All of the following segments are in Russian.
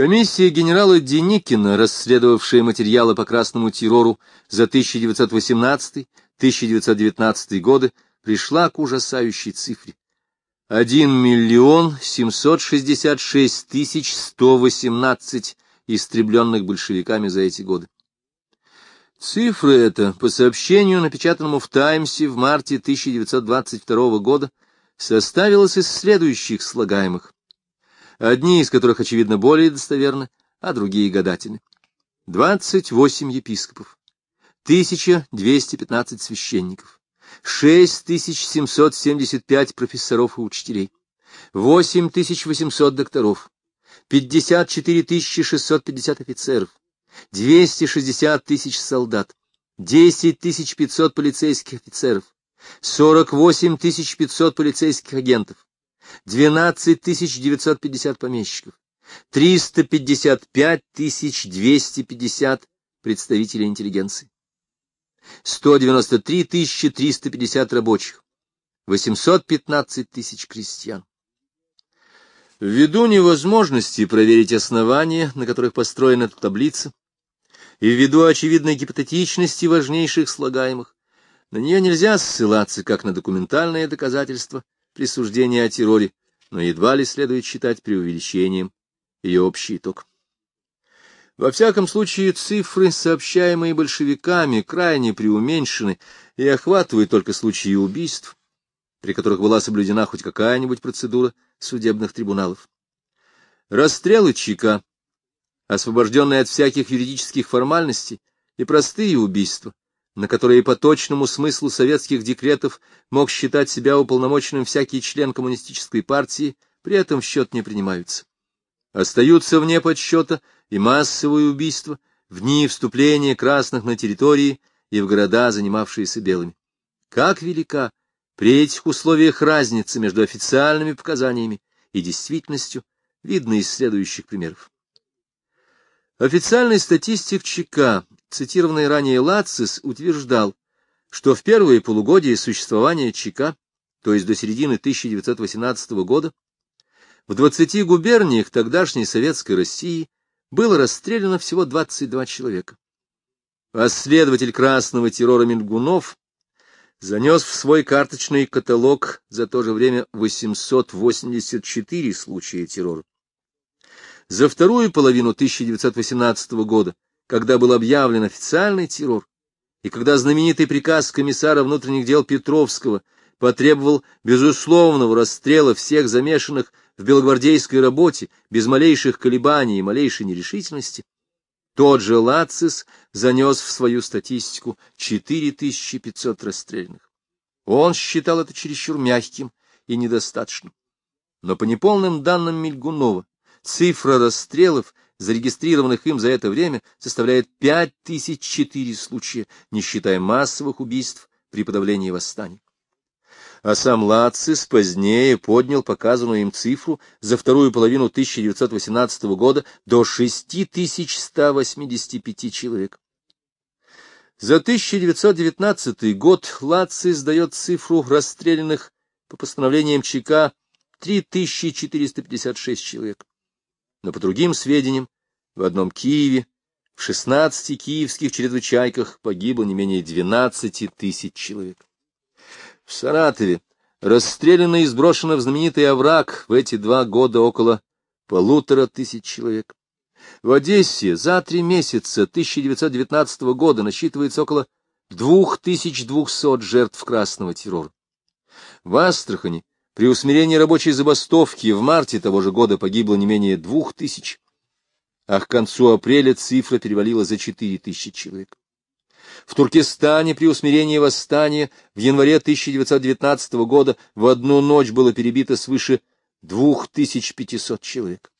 Комиссия генерала Деникина, расследовавшая материалы по красному террору за 1918-1919 годы, пришла к ужасающей цифре. 1 766 118 истребленных большевиками за эти годы. Цифра эта, по сообщению, напечатанному в «Таймсе» в марте 1922 года, составилась из следующих слагаемых, одни из которых, очевидно, более достоверны, а другие гадательны. 28 епископов, 1215 священников, 6775 профессоров и учителей, 8800 докторов, 54 650 офицеров, 260 тысяч солдат, 10 500 полицейских офицеров, 48 500 полицейских агентов, 12 950 помещиков, 355 250 представителей интеллигенции, 193 350 рабочих, 815 тысяч крестьян. Ввиду невозможности проверить основания, на которых построена эта таблица, и ввиду очевидной гипотетичности важнейших слагаемых, на нее нельзя ссылаться как на документальное доказательство присуждения о терроре, но едва ли следует считать преувеличением ее общий итог. Во всяком случае, цифры, сообщаемые большевиками, крайне преуменьшены и охватывают только случаи убийств, при которых была соблюдена хоть какая-нибудь процедура судебных трибуналов. Расстрелы ЧК, освобожденные от всяких юридических формальностей, и простые убийства, на которые по точному смыслу советских декретов мог считать себя уполномоченным всякий член коммунистической партии, при этом в счет не принимаются. Остаются вне подсчета и массовые убийства в дни вступления красных на территории и в города, занимавшиеся белыми. Как велика при этих условиях разница между официальными показаниями и действительностью, видно из следующих примеров. Официальный статистик ЧК, цитированный ранее Лацис, утверждал, что в первые полугодия существования ЧК, то есть до середины 1918 года, в 20 губерниях тогдашней Советской России было расстреляно всего 22 человека. А следователь красного террора Мильгунов занес в свой карточный каталог за то же время 884 случая террора. За вторую половину 1918 года, когда был объявлен официальный террор, и когда знаменитый приказ комиссара внутренних дел Петровского потребовал безусловного расстрела всех замешанных в белогвардейской работе без малейших колебаний и малейшей нерешительности, тот же Лацис занес в свою статистику 4500 расстрелянных. Он считал это чересчур мягким и недостаточным. Но по неполным данным Мильгунова, цифра расстрелов, зарегистрированных им за это время, составляет 5004 случая, не считая массовых убийств при подавлении восстаний. А сам Лацис позднее поднял показанную им цифру за вторую половину 1918 года до 6185 человек. За 1919 год Лацис дает цифру расстрелянных по постановлениям ЧК 3456 человек. Но по другим сведениям, в одном Киеве, в 16 киевских чрезвычайках погибло не менее 12 тысяч человек. В Саратове расстреляно и сброшено в знаменитый овраг в эти 2 года около 1500 человек. В Одессе за 3 месяца 1919 года насчитывается около 2200 жертв красного террора. В Астрахани при усмирении рабочей забастовки в марте того же года погибло не менее 2000, а к концу апреля цифра перевалила за 4000 человек. В Туркестане при усмирении восстания в январе 1919 года в одну ночь было перебито свыше 2500 человек.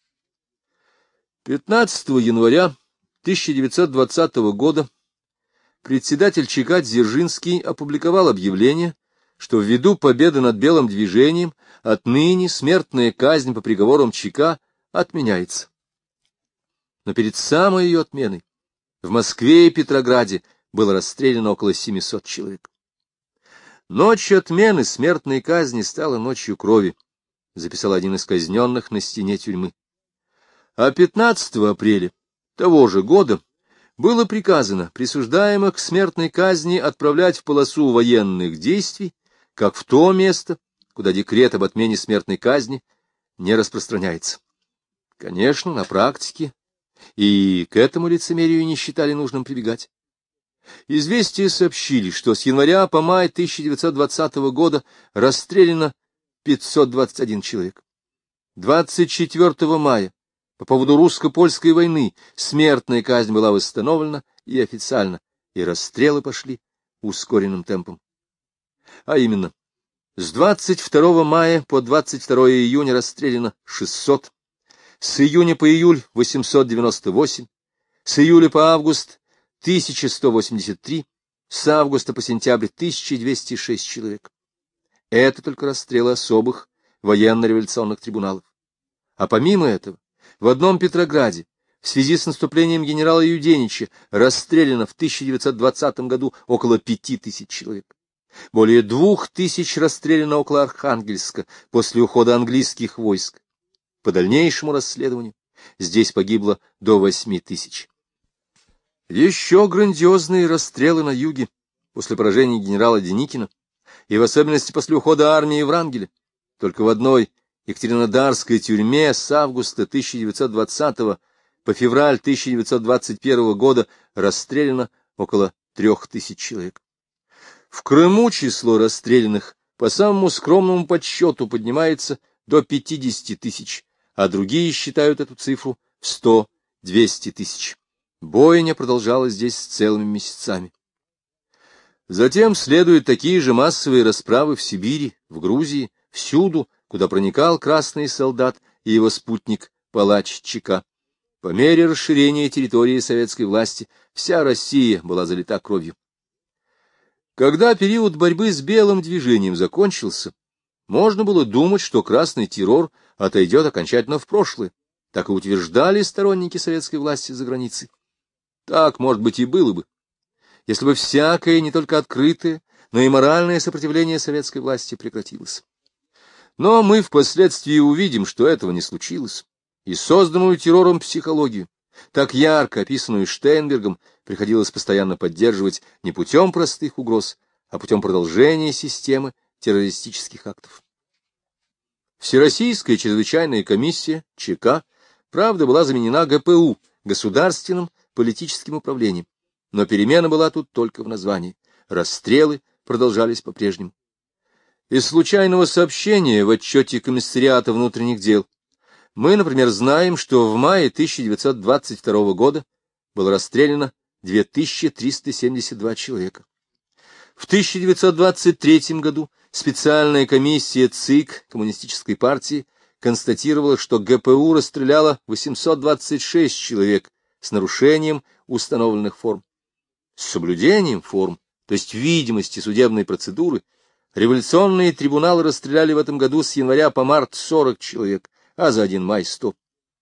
15 января 1920 года председатель ЧК Дзержинский опубликовал объявление, что ввиду победы над белым движением отныне смертная казнь по приговорам ЧК отменяется. Но перед самой ее отменой в Москве и Петрограде было расстреляно около 700 человек. Ночь отмены смертной казни стала ночью крови, записал один из казненных на стене тюрьмы. А 15 апреля того же года было приказано присуждаемых к смертной казни отправлять в полосу военных действий, как в то место, куда декрет об отмене смертной казни не распространяется. Конечно, на практике и к этому лицемерию не считали нужным прибегать. Известия сообщили, что с января по май 1920 года расстреляно 521 человек. 24 мая по поводу русско-польской войны смертная казнь была восстановлена и официально, и расстрелы пошли ускоренным темпом. А именно, с 22 мая по 22 июня расстреляно 600, с июня по июль 898, с июля по август 1183, с августа по сентябрь 1206 человек. Это только расстрелы особых военно-революционных трибуналов. А помимо этого, в одном Петрограде в связи с наступлением генерала Юденича расстреляно в 1920 году около 5000 человек. Более 2000 расстреляно около Архангельска после ухода английских войск. По дальнейшему расследованию здесь погибло до 8000. Еще грандиозные расстрелы на юге после поражения генерала Деникина и в особенности после ухода армии Врангеля. Только в одной Екатеринодарской тюрьме с августа 1920 по февраль 1921 года расстреляно около 3000 человек. В Крыму число расстрелянных по самому скромному подсчету поднимается до 50 000, а другие считают эту цифру в 100-200 000. Бойня продолжалась здесь целыми месяцами. Затем следуют такие же массовые расправы в Сибири, в Грузии, всюду, куда проникал красный солдат и его спутник палач ЧК. По мере расширения территории советской власти вся Россия была залита кровью. Когда период борьбы с белым движением закончился, можно было думать, что красный террор отойдет окончательно в прошлое. Так и утверждали сторонники советской власти за границей. Так, может быть, и было бы, если бы всякое, не только открытое, но и моральное сопротивление советской власти прекратилось. Но мы впоследствии увидим, что этого не случилось, и созданную террором психологию, так ярко описанную Штейнбергом, приходилось постоянно поддерживать не путем простых угроз, а путем продолжения системы террористических актов. Всероссийская чрезвычайная комиссия, ЧК, правда, была заменена ГПУ, Государственным политическим управлением, но перемена была тут только в названии. Расстрелы продолжались по-прежнему. Из случайного сообщения в отчете Комиссариата внутренних дел мы, например, знаем, что в мае 1922 года было расстреляно 2372 человека. В 1923 году специальная комиссия ЦИК Коммунистической партии констатировала, что ГПУ расстреляла 826 человек с нарушением установленных форм. С соблюдением форм, то есть видимости судебной процедуры, революционные трибуналы расстреляли в этом году с января по март 40 человек, а за 1 май 100.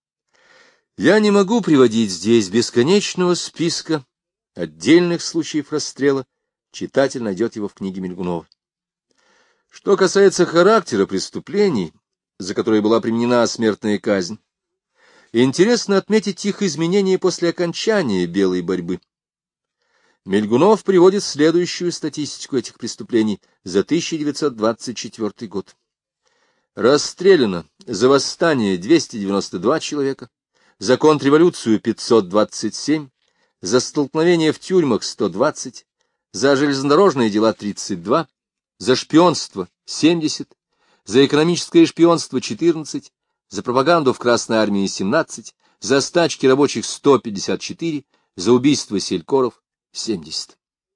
Я не могу приводить здесь бесконечного списка отдельных случаев расстрела, читатель найдет его в книге Мильгунова. Что касается характера преступлений, за которые была применена смертная казнь, интересно отметить их изменения после окончания белой борьбы. Мильгунов приводит следующую статистику этих преступлений за 1924 год. Расстреляно за восстание 292 человека, за контрреволюцию 527, за столкновение в тюрьмах 120, за железнодорожные дела 32, за шпионство 70, за экономическое шпионство 14, за пропаганду в Красной армии 17, за стачки рабочих 154, за убийство селькоров 70.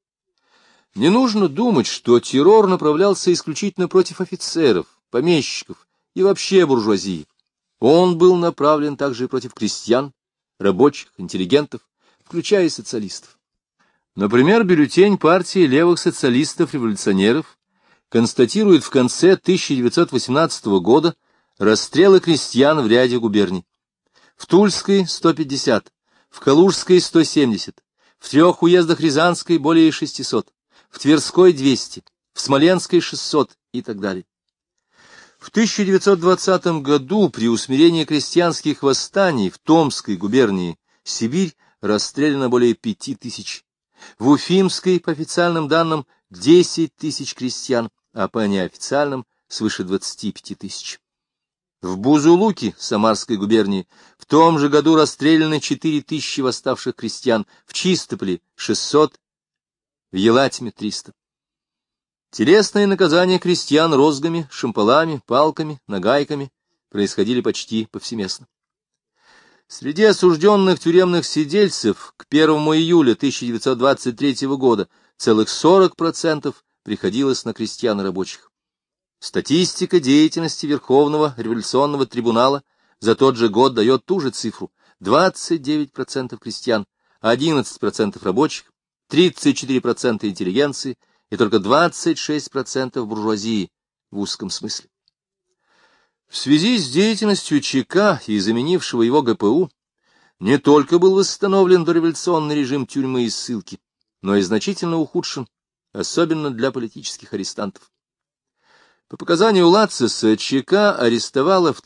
Не нужно думать, что террор направлялся исключительно против офицеров, помещиков и вообще буржуазии. Он был направлен также и против крестьян, рабочих, интеллигентов, включая и социалистов. Например, бюллетень партии левых социалистов-революционеров констатирует в конце 1918 года расстрелы крестьян в ряде губерний. В Тульской — 150, в Калужской — 170, в 3 уездах Рязанской — более 600, в Тверской — 200, в Смоленской — 600 и так далее. В 1920 году при усмирении крестьянских восстаний в Томской губернии Сибирь расстреляно более 5000. В Уфимской, по официальным данным, 10 тысяч крестьян, а по неофициальным свыше 25 тысяч. В Бузулуке, Самарской губернии, в том же году расстреляны 4000 восставших крестьян, в Чистополе 600, в Елатьме 300. Телесные наказания крестьян розгами, шомполами, палками, нагайками происходили почти повсеместно. Среди осужденных тюремных сидельцев к 1 июля 1923 года целых 40% приходилось на крестьян и рабочих. Статистика деятельности Верховного революционного трибунала за тот же год дает ту же цифру: 29% крестьян, 11% рабочих, 34% интеллигенции и только 26% буржуазии в узком смысле. В связи с деятельностью ЧК и заменившего его ГПУ не только был восстановлен дореволюционный режим тюрьмы и ссылки, но и значительно ухудшен, особенно для политических арестантов. По показанию Лацеса, ЧК арестовала в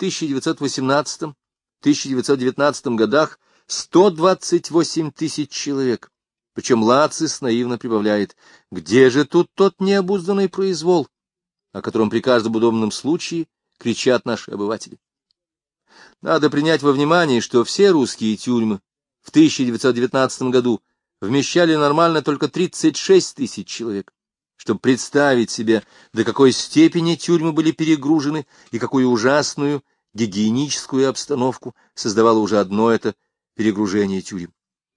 1918-1919 годах 128 тысяч человек, причем Лацис наивно прибавляет: где же тут тот необузданный произвол, о котором при каждом удобном случае кричат наши обыватели? Надо принять во внимание, что все русские тюрьмы в 1919 году вмещали нормально только 36 тысяч человек. Чтобы представить себе, до какой степени тюрьмы были перегружены и какую ужасную гигиеническую обстановку создавало уже одно это перегружение тюрем.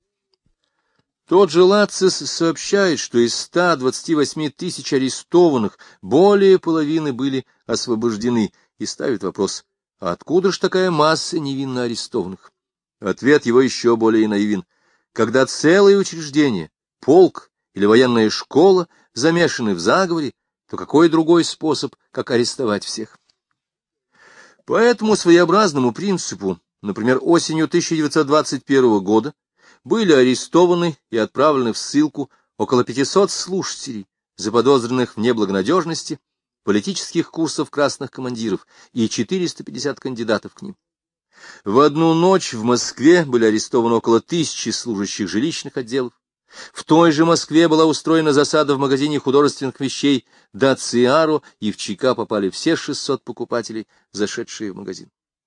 Тот же Лацис сообщает, что из 128 тысяч арестованных более половины были освобождены, и ставит вопрос: а откуда ж такая масса невинно арестованных? Ответ его еще более наивен: когда целое учреждение, полк или военная школа замешаны в заговоре, то какой другой способ, как арестовать всех? По этому своеобразному принципу, например, осенью 1921 года были арестованы и отправлены в ссылку около 500 слушателей, заподозренных в неблагонадежности политических курсов красных командиров, и 450 кандидатов к ним. В одну ночь в Москве были арестованы около 1000 служащих жилищных отделов. В той же Москве была устроена засада в магазине художественных вещей «Дациаро», и в ЧК попали все 600 покупателей, зашедшие в магазин.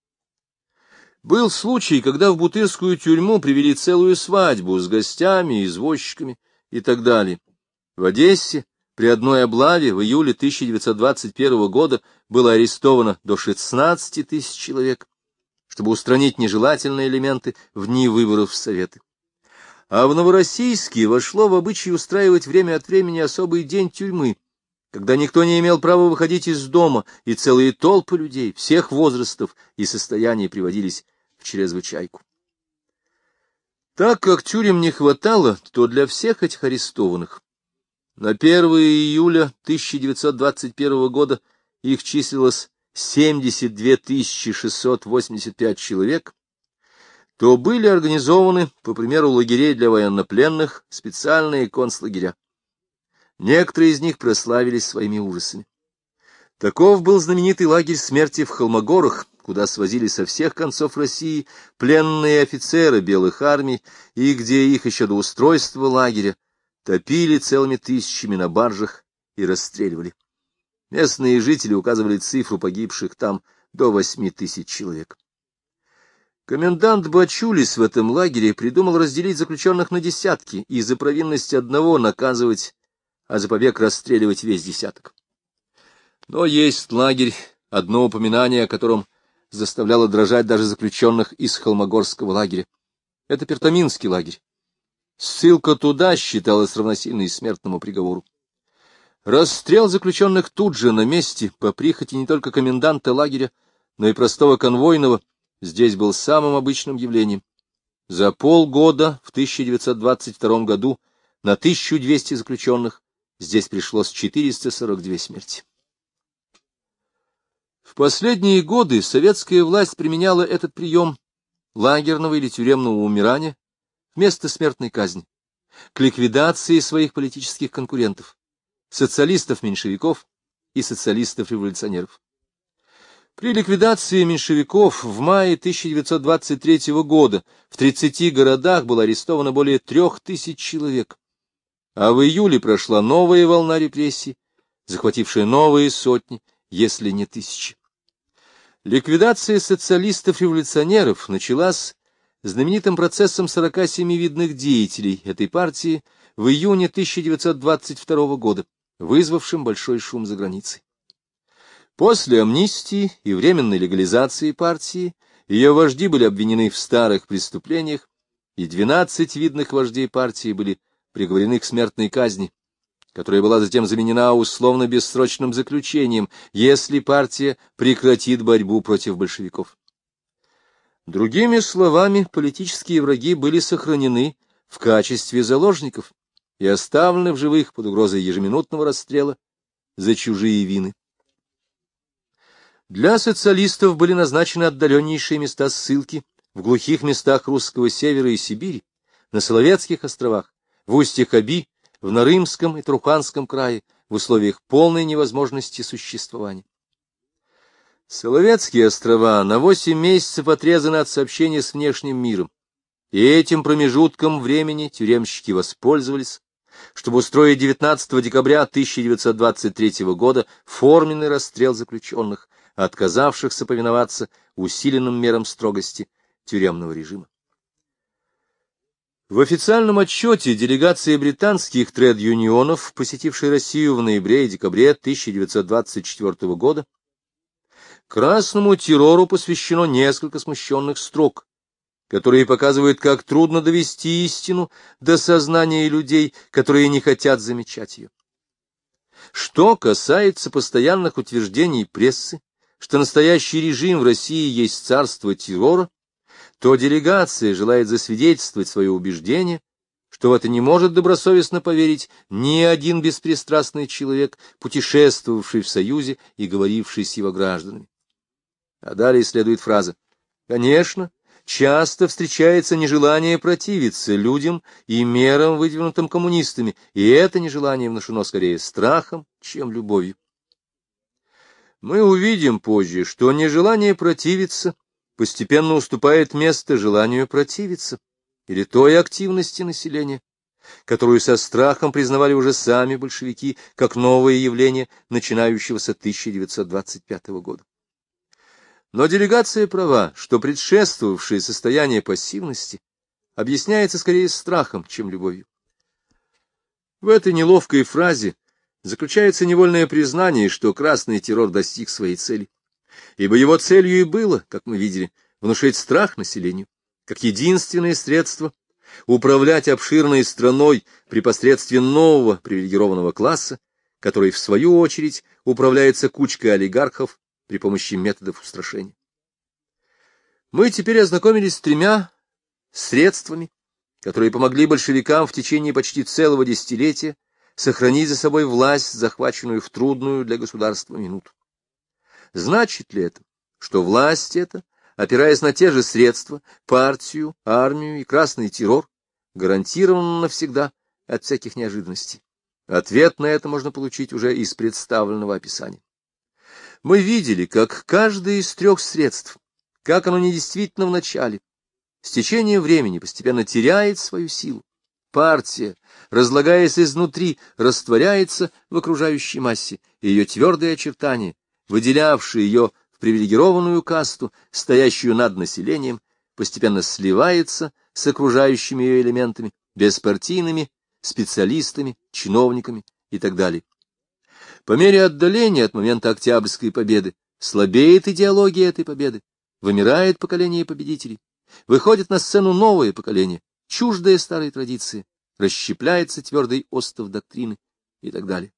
Был случай, когда в Бутырскую тюрьму привели целую свадьбу с гостями, извозчиками и так далее. В Одессе при одной облаве в июле 1921 года было арестовано до 16 тысяч человек, чтобы устранить нежелательные элементы в дни выборов в Советы. А в Новороссийске вошло в обычай устраивать время от времени особый день тюрьмы, когда никто не имел права выходить из дома, и целые толпы людей всех возрастов и состояний приводились в чрезвычайку. Так как тюрем не хватало, то для всех этих арестованных на 1 июля 1921 года их числилось 72 685 человек, то были организованы, по примеру лагерей для военнопленных, специальные концлагеря. Некоторые из них прославились своими ужасами. Таков был знаменитый лагерь смерти в Холмогорах, куда свозили со всех концов России пленные офицеры белых армий, и где их еще до устройства лагеря топили целыми тысячами на баржах и расстреливали. Местные жители указывали цифру погибших там до 8000 человек. Комендант Бачулис в этом лагере придумал разделить заключенных на десятки и за провинность одного наказывать, а за побег расстреливать весь десяток. Но есть лагерь, одно упоминание о котором заставляло дрожать даже заключенных из Холмогорского лагеря. Это Пертаминский лагерь. Ссылка туда считалась равносильной смертному приговору. Расстрел заключенных тут же, на месте, по прихоти не только коменданта лагеря, но и простого конвойного, здесь был самым обычным явлением. За полгода в 1922 году на 1200 заключенных здесь пришлось 442 смерти. В последние годы советская власть применяла этот прием лагерного или тюремного умирания вместо смертной казни к ликвидации своих политических конкурентов, социалистов-меньшевиков и социалистов-революционеров. При ликвидации меньшевиков в мае 1923 года в 30 городах было арестовано более 3000 человек, а в июле прошла новая волна репрессий, захватившая новые сотни, если не тысячи. Ликвидация социалистов-революционеров началась знаменитым процессом 47 видных деятелей этой партии в июне 1922 года, вызвавшим большой шум за границей. После амнистии и временной легализации партии ее вожди были обвинены в старых преступлениях, и 12 видных вождей партии были приговорены к смертной казни, которая была затем заменена условно-бессрочным заключением, если партия прекратит борьбу против большевиков. Другими словами, политические враги были сохранены в качестве заложников и оставлены в живых под угрозой ежеминутного расстрела за чужие вины. Для социалистов были назначены отдаленнейшие места ссылки в глухих местах русского севера и Сибири, на Соловецких островах, в устьях Оби, в Нарымском и Труханском крае, в условиях полной невозможности существования. Соловецкие острова на 8 месяцев отрезаны от сообщения с внешним миром, и этим промежутком времени тюремщики воспользовались, чтобы устроить 19 декабря 1923 года форменный расстрел заключенных, отказавшихся повиноваться усиленным мерам строгости тюремного режима. В официальном отчете делегации британских тред-юнионов, посетившей Россию в ноябре и декабре 1924 года, красному террору посвящено несколько смущенных строк, которые показывают, как трудно довести истину до сознания людей, которые не хотят замечать ее. Что касается постоянных утверждений прессы, что настоящий режим в России есть царство террора, то делегация желает засвидетельствовать свое убеждение, что в это не может добросовестно поверить ни один беспристрастный человек, путешествовавший в Союзе и говоривший с его гражданами. А далее следует фраза: «Конечно, часто встречается нежелание противиться людям и мерам, выдвинутым коммунистами, и это нежелание внушено скорее страхом, чем любовью». Мы увидим позже, что нежелание противиться постепенно уступает место желанию противиться, или той активности населения, которую со страхом признавали уже сами большевики, как новое явление начинающегося 1925 года. Но делегация права, что предшествовавшее состояние пассивности объясняется скорее страхом, чем любовью. В этой неловкой фразе заключается невольное признание, что красный террор достиг своей цели, ибо его целью и было, как мы видели, внушить страх населению, как единственное средство управлять обширной страной при посредстве нового привилегированного класса, который, в свою очередь, управляется кучкой олигархов при помощи методов устрашения. Мы теперь ознакомились с 3 средствами, которые помогли большевикам в течение почти целого десятилетия сохранить за собой власть, захваченную в трудную для государства минуту. Значит ли это, что власть эта, опираясь на те же средства, партию, армию и красный террор, гарантирована навсегда от всяких неожиданностей? Ответ на это можно получить уже из представленного описания. Мы видели, как каждое из 3 средств, как оно недействительно в начале, с течением времени постепенно теряет свою силу. Партия, разлагаясь изнутри, растворяется в окружающей массе, и ее твердые очертания, выделявшие ее в привилегированную касту, стоящую над населением, постепенно сливается с окружающими ее элементами, беспартийными, специалистами, чиновниками и так далее. По мере отдаления от момента Октябрьской победы слабеет идеология этой победы, вымирает поколение победителей, выходит на сцену новое поколение, чуждая старой традиции, расщепляется твердый остов доктрины и так далее.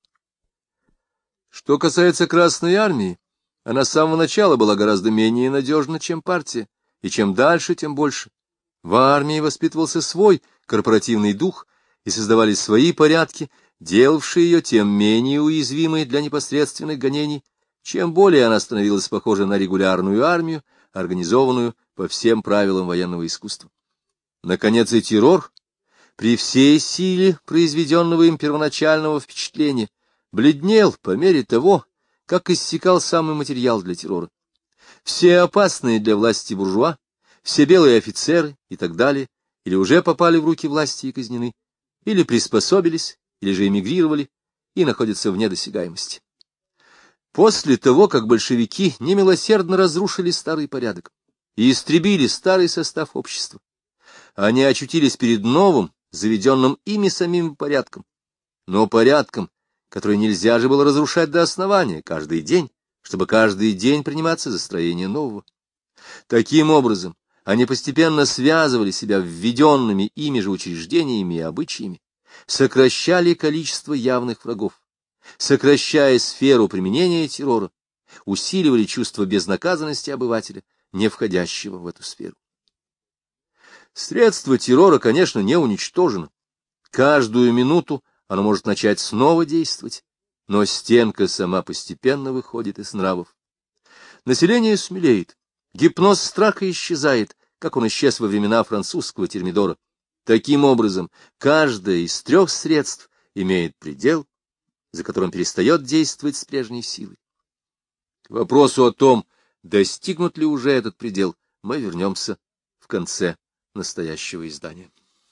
Что касается Красной армии, она с самого начала была гораздо менее надежна, чем партия, и чем дальше, тем больше. В армии воспитывался свой корпоративный дух, и создавались свои порядки, делавшие ее тем менее уязвимой для непосредственных гонений, чем более она становилась похожа на регулярную армию, организованную по всем правилам военного искусства. Наконец, и террор, при всей силе произведенного им первоначального впечатления, бледнел по мере того, как иссякал самый материал для террора. Все опасные для власти буржуа, все белые офицеры и так далее, или уже попали в руки власти и казнены, или приспособились, или же эмигрировали и находятся вне досягаемости. После того, как большевики немилосердно разрушили старый порядок и истребили старый состав общества, они очутились перед новым, заведенным ими самим порядком, но порядком, который нельзя же было разрушать до основания каждый день, чтобы каждый день приниматься за строение нового. Таким образом, они постепенно связывали себя введенными ими же учреждениями и обычаями, сокращали количество явных врагов, сокращая сферу применения террора, усиливали чувство безнаказанности обывателя, не входящего в эту сферу. Средство террора, конечно, не уничтожено. Каждую минуту оно может начать снова действовать, но стенка сама постепенно выходит из нравов. Население смелеет, гипноз страха исчезает, как он исчез во времена французского термидора. Таким образом, каждое из трех средств имеет предел, за которым перестает действовать с прежней силой. К вопросу о том, достигнут ли уже этот предел, мы вернемся в конце настоящего издания.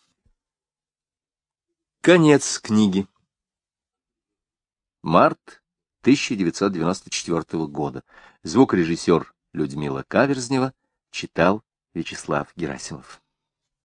Конец книги. Март 1994 года. Звукорежиссер Людмила Каверзнева читал Вячеслав Герасимов.